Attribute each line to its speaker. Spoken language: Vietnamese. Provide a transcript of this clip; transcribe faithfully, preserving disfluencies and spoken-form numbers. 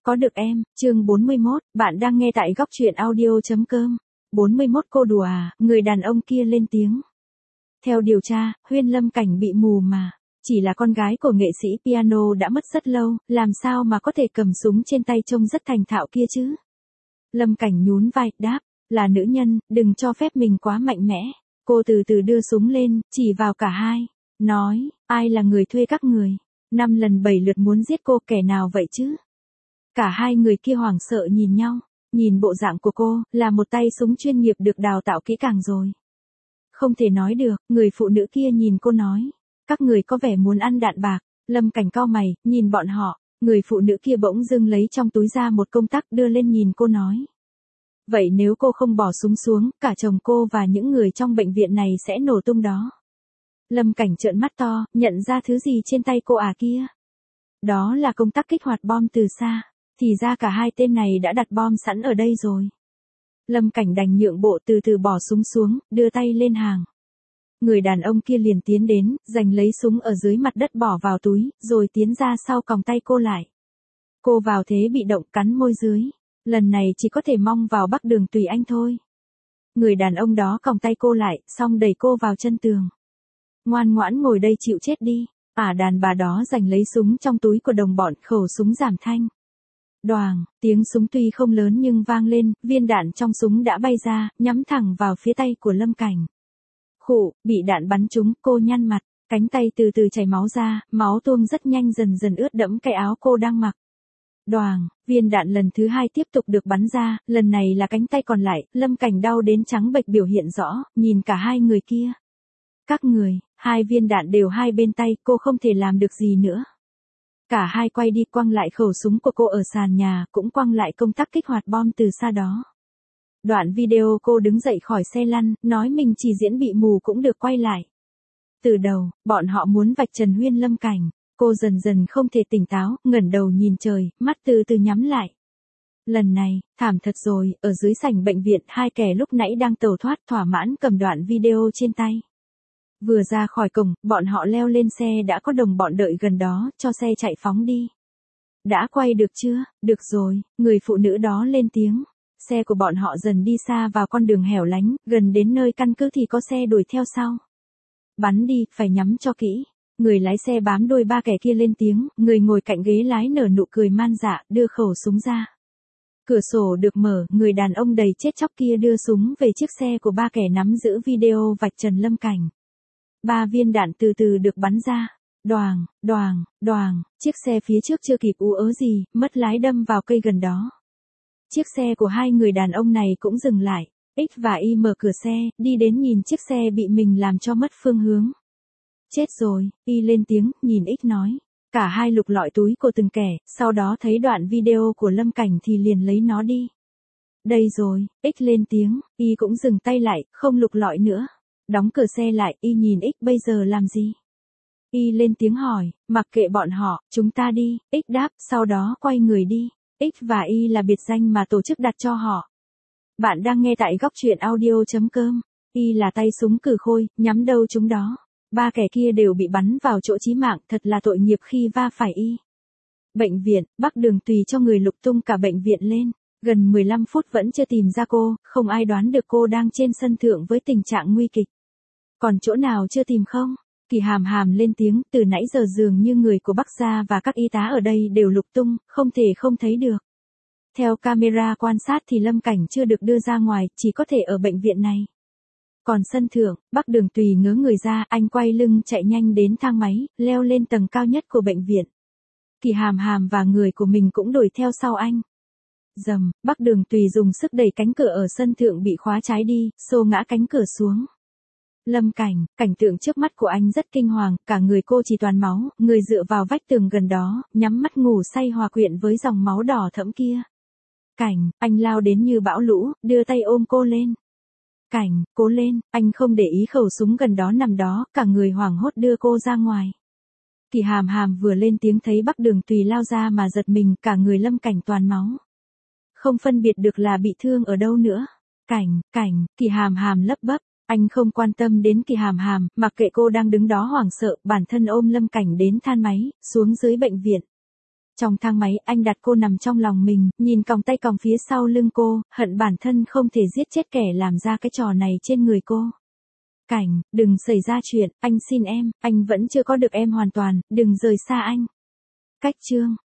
Speaker 1: Có được em, chương bốn mươi mốt, bạn đang nghe tại góc truyện audio.com. bốn mươi mốt cô đùa à, người đàn ông kia lên tiếng. Theo điều tra, Huyên Lâm Cảnh bị mù mà. Chỉ là con gái của nghệ sĩ piano đã mất rất lâu, làm sao mà có thể cầm súng trên tay trông rất thành thạo kia chứ? Lâm Cảnh nhún vai, đáp, là nữ nhân, đừng cho phép mình quá mạnh mẽ. Cô từ từ đưa súng lên, chỉ vào cả hai. Nói, ai là người thuê các người? Năm lần bảy lượt muốn giết cô, kẻ nào vậy chứ? Cả hai người kia hoảng sợ nhìn nhau, nhìn bộ dạng của cô, là một tay súng chuyên nghiệp được đào tạo kỹ càng rồi. Không thể nói được, người phụ nữ kia nhìn cô nói, các người có vẻ muốn ăn đạn bạc. Lâm Cảnh cau mày, nhìn bọn họ, người phụ nữ kia bỗng dưng lấy trong túi ra một công tắc đưa lên nhìn cô nói. Vậy nếu cô không bỏ súng xuống, cả chồng cô và những người trong bệnh viện này sẽ nổ tung đó. Lâm Cảnh trợn mắt to, nhận ra thứ gì trên tay cô à kia. Đó là công tắc kích hoạt bom từ xa. Thì ra cả hai tên này đã đặt bom sẵn ở đây rồi. Lâm Cảnh đành nhượng bộ từ từ bỏ súng xuống, đưa tay lên hàng. Người đàn ông kia liền tiến đến, giành lấy súng ở dưới mặt đất bỏ vào túi, rồi tiến ra sau còng tay cô lại. Cô vào thế bị động cắn môi dưới. Lần này chỉ có thể mong vào Bắc Đường Tùy Anh thôi. Người đàn ông đó còng tay cô lại, xong đẩy cô vào chân tường. Ngoan ngoãn ngồi đây chịu chết đi. Ả đàn bà đó giành lấy súng trong túi của đồng bọn, khẩu súng giảm thanh. Đoàng, tiếng súng tuy không lớn nhưng vang lên, viên đạn trong súng đã bay ra, nhắm thẳng vào phía tay của Lâm Cảnh. Khụ, bị đạn bắn trúng, cô nhăn mặt, cánh tay từ từ chảy máu ra, máu tuôn rất nhanh dần dần ướt đẫm cái áo cô đang mặc. Đoàng, viên đạn lần thứ hai tiếp tục được bắn ra, lần này là cánh tay còn lại, Lâm Cảnh đau đến trắng bệch biểu hiện rõ, nhìn cả hai người kia. Các người, hai viên đạn đều hai bên tay, cô không thể làm được gì nữa. Cả hai quay đi quăng lại khẩu súng của cô ở sàn nhà, cũng quăng lại công tắc kích hoạt bom từ xa đó. Đoạn video cô đứng dậy khỏi xe lăn, nói mình chỉ diễn bị mù cũng được quay lại. Từ đầu, bọn họ muốn vạch trần Huyên Lâm Cảnh, cô dần dần không thể tỉnh táo, ngẩng đầu nhìn trời, mắt từ từ nhắm lại. Lần này, thảm thật rồi, ở dưới sảnh bệnh viện, hai kẻ lúc nãy đang tẩu thoát thỏa mãn cầm đoạn video trên tay. Vừa ra khỏi cổng, bọn họ leo lên xe đã có đồng bọn đợi gần đó, cho xe chạy phóng đi. Đã quay được chưa? Được rồi, người phụ nữ đó lên tiếng. Xe của bọn họ dần đi xa vào con đường hẻo lánh, gần đến nơi căn cứ thì có xe đuổi theo sau. Bắn đi, phải nhắm cho kỹ. Người lái xe bám đuôi ba kẻ kia lên tiếng, người ngồi cạnh ghế lái nở nụ cười man dạ, đưa khẩu súng ra. Cửa sổ được mở, người đàn ông đầy chết chóc kia đưa súng về chiếc xe của ba kẻ nắm giữ video vạch trần Lâm Cảnh. Ba viên đạn từ từ được bắn ra. Đoàng, đoàng, đoàng, chiếc xe phía trước chưa kịp ú ớ gì, mất lái đâm vào cây gần đó. Chiếc xe của hai người đàn ông này cũng dừng lại. X và Y mở cửa xe, đi đến nhìn chiếc xe bị mình làm cho mất phương hướng. Chết rồi, Y lên tiếng, nhìn X nói. Cả hai lục lọi túi của từng kẻ, sau đó thấy đoạn video của Lâm Cảnh thì liền lấy nó đi. Đây rồi, X lên tiếng, Y cũng dừng tay lại, không lục lọi nữa. Đóng cửa xe lại, Y nhìn X bây giờ làm gì? Y lên tiếng hỏi, mặc kệ bọn họ, chúng ta đi, X đáp, sau đó quay người đi. X và Y là biệt danh mà tổ chức đặt cho họ. Bạn đang nghe tại góc truyện audio.com. Y là tay súng cử khôi, nhắm đâu chúng đó. Ba kẻ kia đều bị bắn vào chỗ chí mạng, thật là tội nghiệp khi va phải Y. Bệnh viện, Bắc Đường Tùy cho người lục tung cả bệnh viện lên. Gần mười lăm phút vẫn chưa tìm ra cô, không ai đoán được cô đang trên sân thượng với tình trạng nguy kịch. Còn chỗ nào chưa tìm không? Kỳ Hàm Hàm lên tiếng, từ nãy giờ dường như người của Bắc gia và các y tá ở đây đều lục tung, không thể không thấy được. Theo camera quan sát thì Lâm Cảnh chưa được đưa ra ngoài, chỉ có thể ở bệnh viện này. Còn sân thượng, Bắc Đường Tùy ngớ người ra, anh quay lưng chạy nhanh đến thang máy, leo lên tầng cao nhất của bệnh viện. Kỳ Hàm Hàm và người của mình cũng đuổi theo sau anh. Dầm, Bắc Đường Tùy dùng sức đẩy cánh cửa ở sân thượng bị khóa trái đi, xô ngã cánh cửa xuống. Lâm Cảnh, cảnh tượng trước mắt của anh rất kinh hoàng, cả người cô chỉ toàn máu, người dựa vào vách tường gần đó, nhắm mắt ngủ say hòa quyện với dòng máu đỏ thẫm kia. Cảnh, anh lao đến như bão lũ, đưa tay ôm cô lên. Cảnh, cố lên, anh không để ý khẩu súng gần đó nằm đó, cả người hoảng hốt đưa cô ra ngoài. Kỳ Hàm Hàm vừa lên tiếng thấy Bắc Đường Tùy lao ra mà giật mình, cả người Lâm Cảnh toàn máu. Không phân biệt được là bị thương ở đâu nữa. Cảnh, Cảnh, Kỳ Hàm Hàm lấp bấp. Anh không quan tâm đến Kỳ Hàm Hàm, mặc kệ cô đang đứng đó hoảng sợ, bản thân ôm Lâm Cảnh đến than máy, xuống dưới bệnh viện. Trong thang máy, anh đặt cô nằm trong lòng mình, nhìn còng tay còng phía sau lưng cô, hận bản thân không thể giết chết kẻ làm ra cái trò này trên người cô. Cảnh, đừng xảy ra chuyện, anh xin em, anh vẫn chưa có được em hoàn toàn, đừng rời xa anh. Cách chương